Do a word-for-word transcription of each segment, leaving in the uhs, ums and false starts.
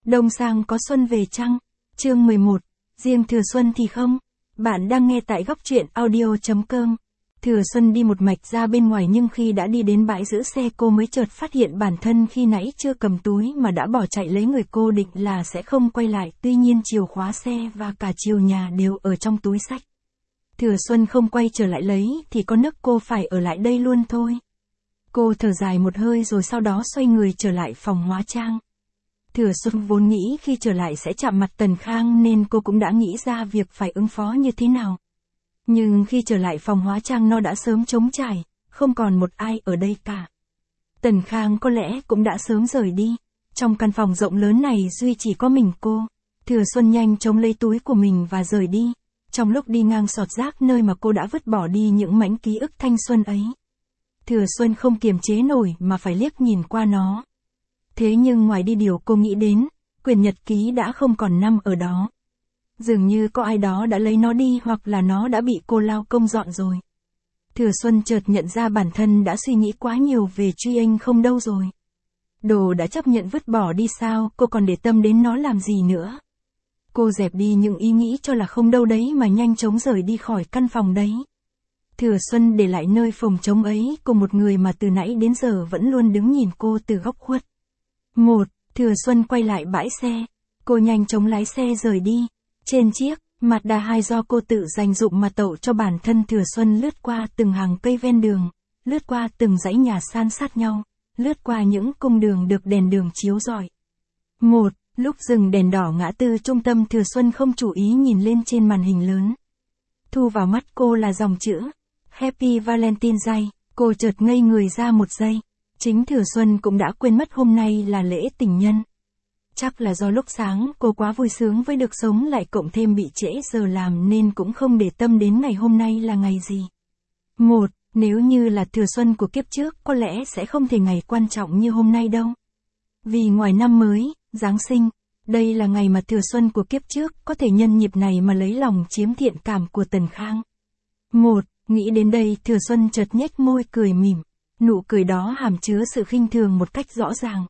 Đông sang có xuân về chăng? Chương mười một, riêng Thừa Xuân thì không. Bạn đang nghe tại góc truyện audio chấm com. Thừa Xuân đi một mạch ra bên ngoài nhưng khi đã đi đến bãi giữ xe cô mới chợt phát hiện bản thân khi nãy chưa cầm túi mà đã bỏ chạy lấy người cô định là sẽ không quay lại, tuy nhiên chìa khóa xe và cả chìa nhà đều ở trong túi xách. Thừa Xuân không quay trở lại lấy thì có nức cô phải ở lại đây luôn thôi. Cô thở dài một hơi rồi sau đó xoay người trở lại phòng hóa trang. Thừa Xuân vốn nghĩ khi trở lại sẽ chạm mặt Tần Khang nên cô cũng đã nghĩ ra việc phải ứng phó như thế nào. Nhưng khi trở lại phòng hóa trang nó đã sớm trống trải, không còn một ai ở đây cả. Tần Khang có lẽ cũng đã sớm rời đi. Trong căn phòng rộng lớn này duy chỉ có mình cô. Thừa Xuân nhanh chóng lấy túi của mình và rời đi. Trong lúc đi ngang sọt rác nơi mà cô đã vứt bỏ đi những mảnh ký ức thanh xuân ấy. Thừa Xuân không kiềm chế nổi mà phải liếc nhìn qua nó. Thế nhưng ngoài đi điều cô nghĩ đến, quyển nhật ký đã không còn nằm ở đó. Dường như có ai đó đã lấy nó đi hoặc là nó đã bị cô lao công dọn rồi. Thừa Xuân chợt nhận ra bản thân đã suy nghĩ quá nhiều về Truy Anh không đâu rồi. Đồ đã chấp nhận vứt bỏ đi sao, cô còn để tâm đến nó làm gì nữa. Cô dẹp đi những ý nghĩ cho là không đâu đấy mà nhanh chóng rời đi khỏi căn phòng đấy. Thừa Xuân để lại nơi phòng trống ấy cùng một người mà từ nãy đến giờ vẫn luôn đứng nhìn cô từ góc khuất. Một, Thừa Xuân quay lại bãi xe. Cô nhanh chóng lái xe rời đi. Trên chiếc Mazda hai do cô tự dành dụm mà tậu cho bản thân, Thừa Xuân lướt qua từng hàng cây ven đường, lướt qua từng dãy nhà san sát nhau, lướt qua những cung đường được đèn đường chiếu rọi. Một, lúc dừng đèn đỏ ngã tư trung tâm, Thừa Xuân không chú ý nhìn lên trên màn hình lớn. Thu vào mắt cô là dòng chữ Happy Valentine Day, cô chợt ngây người ra một giây. Chính Thừa Xuân cũng đã quên mất hôm nay là lễ tình nhân. Chắc là do lúc sáng cô quá vui sướng với được sống lại cộng thêm bị trễ giờ làm nên cũng không để tâm đến ngày hôm nay là ngày gì. Một, nếu như là Thừa Xuân của kiếp trước có lẽ sẽ không thể ngày quan trọng như hôm nay đâu. Vì ngoài năm mới, Giáng sinh, đây là ngày mà Thừa Xuân của kiếp trước có thể nhân nhịp này mà lấy lòng chiếm thiện cảm của Tần Khang. Một, nghĩ đến đây Thừa Xuân chợt nhếch môi cười mỉm. Nụ cười đó hàm chứa sự khinh thường một cách rõ ràng.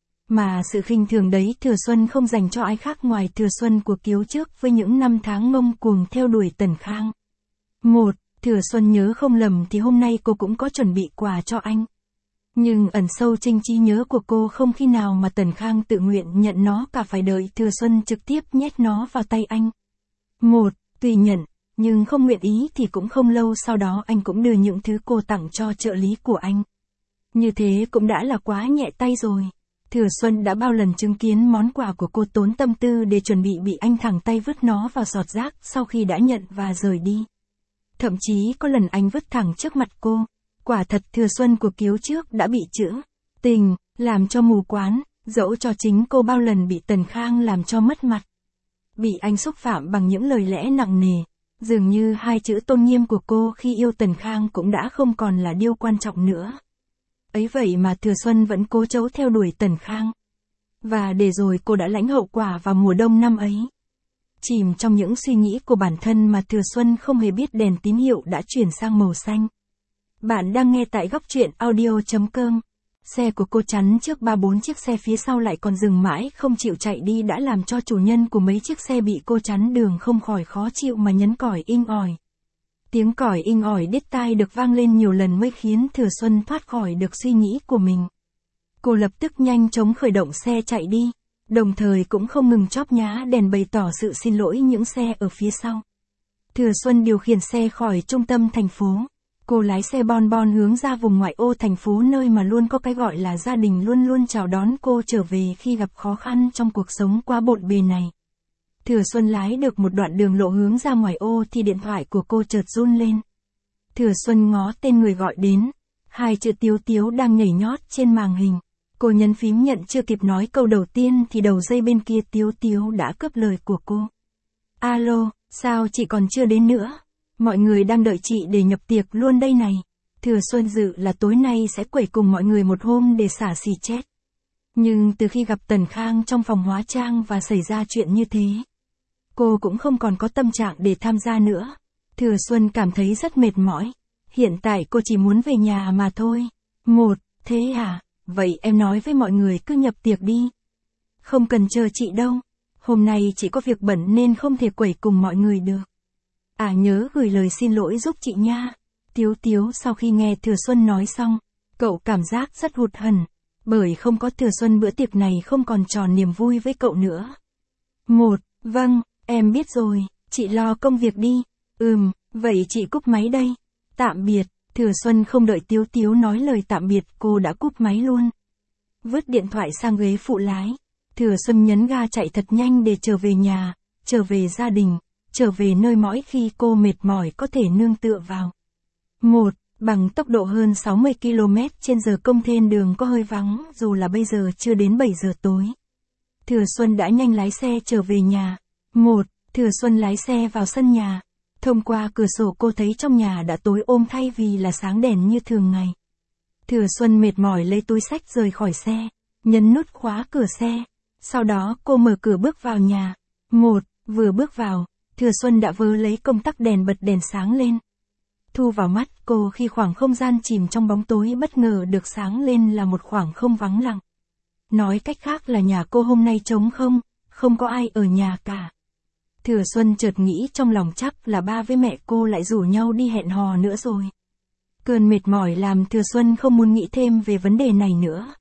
Mà sự khinh thường đấy Thừa Xuân không dành cho ai khác ngoài Thừa Xuân của kiếp trước với những năm tháng ngông cuồng theo đuổi Tần Khang. Một, Thừa Xuân nhớ không lầm thì hôm nay cô cũng có chuẩn bị quà cho anh. Nhưng ẩn sâu trong trí nhớ của cô không khi nào mà Tần Khang tự nguyện nhận nó cả, phải đợi Thừa Xuân trực tiếp nhét nó vào tay anh. Một, tuy nhận, nhưng không nguyện ý thì cũng không lâu sau đó anh cũng đưa những thứ cô tặng cho trợ lý của anh. Như thế cũng đã là quá nhẹ tay rồi. Thừa Xuân đã bao lần chứng kiến món quà của cô tốn tâm tư để chuẩn bị bị anh thẳng tay vứt nó vào sọt rác sau khi đã nhận và rời đi. Thậm chí có lần anh vứt thẳng trước mặt cô. Quả thật Thừa Xuân của kiếp trước đã bị chữ tình làm cho mù quáng, dẫu cho chính cô bao lần bị Tần Khang làm cho mất mặt. Bị anh xúc phạm bằng những lời lẽ nặng nề. Dường như hai chữ tôn nghiêm của cô khi yêu Tần Khang cũng đã không còn là điều quan trọng nữa. Ấy vậy mà Thừa Xuân vẫn cố chấu theo đuổi Tần Khang. Và để rồi cô đã lãnh hậu quả vào mùa đông năm ấy. Chìm trong những suy nghĩ của bản thân mà Thừa Xuân không hề biết đèn tín hiệu đã chuyển sang màu xanh. Bạn đang nghe tại góc truyện audio chấm com. Xe của cô chắn trước ba bốn chiếc xe phía sau lại còn dừng mãi không chịu chạy đi đã làm cho chủ nhân của mấy chiếc xe bị cô chắn đường không khỏi khó chịu mà nhấn còi inh ỏi. Tiếng còi inh ỏi đít tai được vang lên nhiều lần mới khiến Thừa Xuân thoát khỏi được suy nghĩ của mình. Cô lập tức nhanh chóng khởi động xe chạy đi, đồng thời cũng không ngừng chóp nhá đèn bày tỏ sự xin lỗi những xe ở phía sau. Thừa Xuân điều khiển xe khỏi trung tâm thành phố. Cô lái xe bon bon hướng ra vùng ngoại ô thành phố nơi mà luôn có cái gọi là gia đình luôn luôn chào đón cô trở về khi gặp khó khăn trong cuộc sống quá bộn bề này. Thừa Xuân lái được một đoạn đường lộ hướng ra ngoài ô thì điện thoại của cô chợt run lên. Thừa Xuân ngó tên người gọi đến. Hai chữ Tiếu Tiếu đang nhảy nhót trên màn hình. Cô nhấn phím nhận chưa kịp nói câu đầu tiên thì đầu dây bên kia Tiếu Tiếu đã cướp lời của cô. Alo, sao chị còn chưa đến nữa? Mọi người đang đợi chị để nhập tiệc luôn đây này. Thừa Xuân dự là tối nay sẽ quẩy cùng mọi người một hôm để xả xì chết. Nhưng từ khi gặp Tần Khang trong phòng hóa trang và xảy ra chuyện như thế, cô cũng không còn có tâm trạng để tham gia nữa. Thừa Xuân cảm thấy rất mệt mỏi. Hiện tại cô chỉ muốn về nhà mà thôi. Một, thế à? Vậy em nói với mọi người cứ nhập tiệc đi. Không cần chờ chị đâu. Hôm nay chị có việc bận nên không thể quẩy cùng mọi người được. À nhớ gửi lời xin lỗi giúp chị nha. Tiếu Tiếu sau khi nghe Thừa Xuân nói xong, cậu cảm giác rất hụt hẫng, bởi không có Thừa Xuân bữa tiệc này không còn tròn niềm vui với cậu nữa. Một, vâng, em biết rồi, chị lo công việc đi. Ừm, vậy chị cúp máy đây. Tạm biệt. Thừa Xuân không đợi Tiếu Tiếu nói lời tạm biệt, cô đã cúp máy luôn. Vứt điện thoại sang ghế phụ lái, Thừa Xuân nhấn ga chạy thật nhanh để trở về nhà, trở về gia đình, trở về nơi mỗi khi cô mệt mỏi có thể nương tựa vào. Một, bằng tốc độ hơn sáu mươi ki lô mét trên giờ công thêm đường có hơi vắng dù là bây giờ chưa đến bảy giờ tối. Thừa Xuân đã nhanh lái xe trở về nhà. Một, Thừa Xuân lái xe vào sân nhà. Thông qua cửa sổ cô thấy trong nhà đã tối ôm thay vì là sáng đèn như thường ngày. Thừa Xuân mệt mỏi lấy túi xách rời khỏi xe, nhấn nút khóa cửa xe. Sau đó cô mở cửa bước vào nhà. Một, vừa bước vào, Thừa Xuân đã vớ lấy công tắc đèn bật đèn sáng lên. Thu vào mắt cô khi khoảng không gian chìm trong bóng tối bất ngờ được sáng lên là một khoảng không vắng lặng. Nói cách khác là nhà cô hôm nay trống không, không có ai ở nhà cả. Thừa Xuân chợt nghĩ trong lòng chắc là ba với mẹ cô lại rủ nhau đi hẹn hò nữa rồi. Cơn mệt mỏi làm Thừa Xuân không muốn nghĩ thêm về vấn đề này nữa.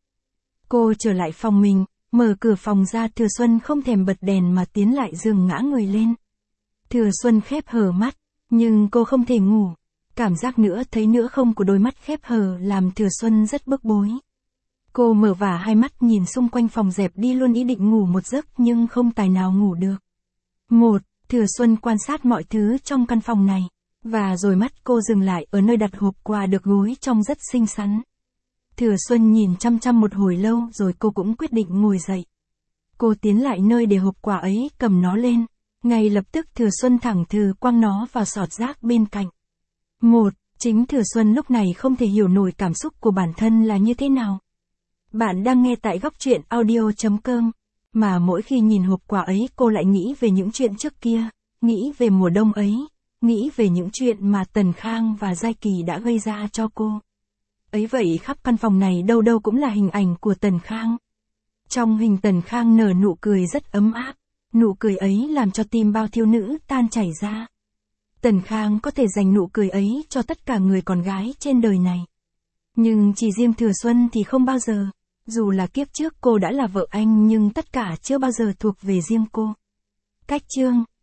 Cô trở lại phòng mình, mở cửa phòng ra. Thừa Xuân không thèm bật đèn mà tiến lại giường ngã người lên. Thừa Xuân khép hờ mắt, nhưng cô không thể ngủ. Cảm giác nữa thấy nữa không của đôi mắt khép hờ làm Thừa Xuân rất bức bối. Cô mở vả hai mắt nhìn xung quanh phòng dẹp đi luôn ý định ngủ một giấc nhưng không tài nào ngủ được. Một, Thừa Xuân quan sát mọi thứ trong căn phòng này, và rồi mắt cô dừng lại ở nơi đặt hộp quà được gối trong rất xinh xắn. Thừa Xuân nhìn chăm chăm một hồi lâu rồi cô cũng quyết định ngồi dậy. Cô tiến lại nơi để hộp quà ấy, cầm nó lên. Ngay lập tức Thừa Xuân thẳng thừng quăng nó vào sọt rác bên cạnh. Một, chính Thừa Xuân lúc này không thể hiểu nổi cảm xúc của bản thân là như thế nào. Bạn đang nghe tại góc truyện audio chấm com. Mà mỗi khi nhìn hộp quà ấy cô lại nghĩ về những chuyện trước kia, nghĩ về mùa đông ấy, nghĩ về những chuyện mà Tần Khang và Giai Kỳ đã gây ra cho cô. Ấy vậy khắp căn phòng này đâu đâu cũng là hình ảnh của Tần Khang. Trong hình Tần Khang nở nụ cười rất ấm áp, nụ cười ấy làm cho tim bao thiếu nữ tan chảy ra. Tần Khang có thể dành nụ cười ấy cho tất cả người con gái trên đời này. Nhưng chỉ riêng Thừa Xuân thì không bao giờ. Dù là kiếp trước cô đã là vợ anh nhưng tất cả chưa bao giờ thuộc về riêng cô. Cách chương